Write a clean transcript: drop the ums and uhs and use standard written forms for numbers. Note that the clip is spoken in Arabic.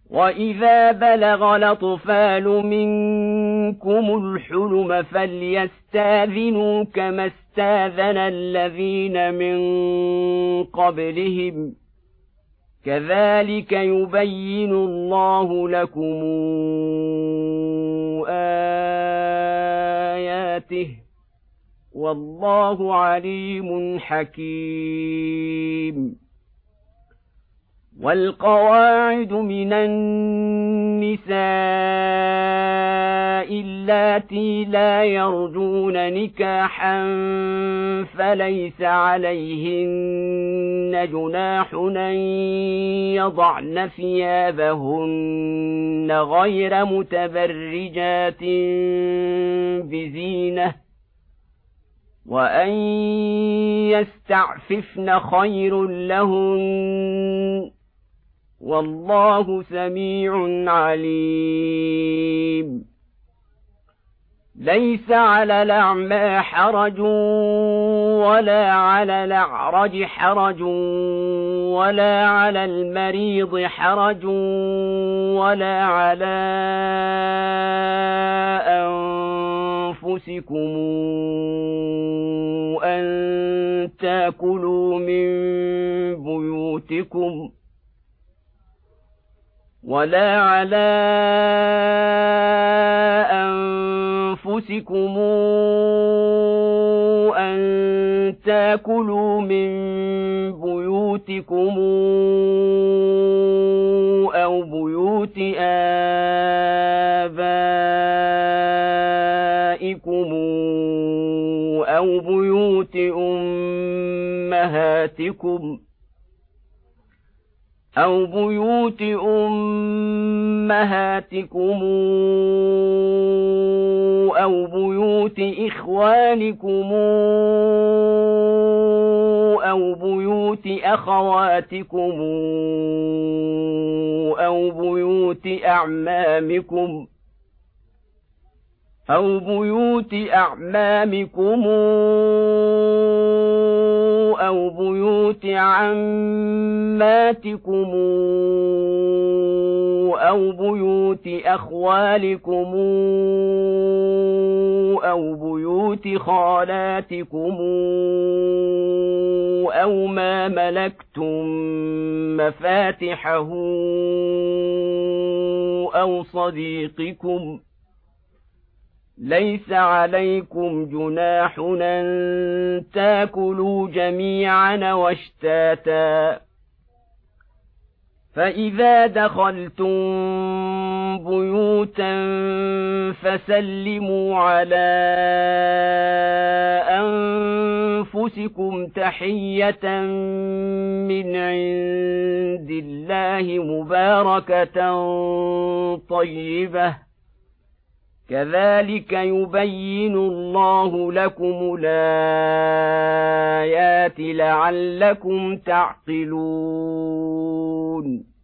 وإذا بلغ الأطفال منكم الحلم فليستاذنوا كما استاذن الذين من قبلهم كذلك يبين الله لكم آياته والله عليم حكيم. والقواعد من النساء اللاتي لا يرجون نكاحا فليس عليهن جناح أن يضعن ثيابهن غير متبرجات بزينة وأن يستعففن خير لهن والله سميع عليم. ليس على الأعمى حرج ولا على الأعرج حرج ولا على المريض حرج ولا على أنفسكم أن تأكلوا من بيوتكم ولا على أنفسكم أن تأكلوا من بيوتكم أو بيوت آبائكم أو بيوت أمهاتكم أو بيوت إخوانكم أو بيوت أخواتكم أو بيوت أعمامكم أو بيوت عماتكم أو بيوت أخوالكم أو بيوت خالاتكم أو ما ملكتم مفاتحه أو صديقكم ليس عليكم جناح أن تأكلوا جميعا واشتاتا فإذا دخلتم بيوتا فسلموا على أنفسكم تحية من عند الله مباركة طيبة كذلك يبين الله لكم الآيات لعلكم تعقلون.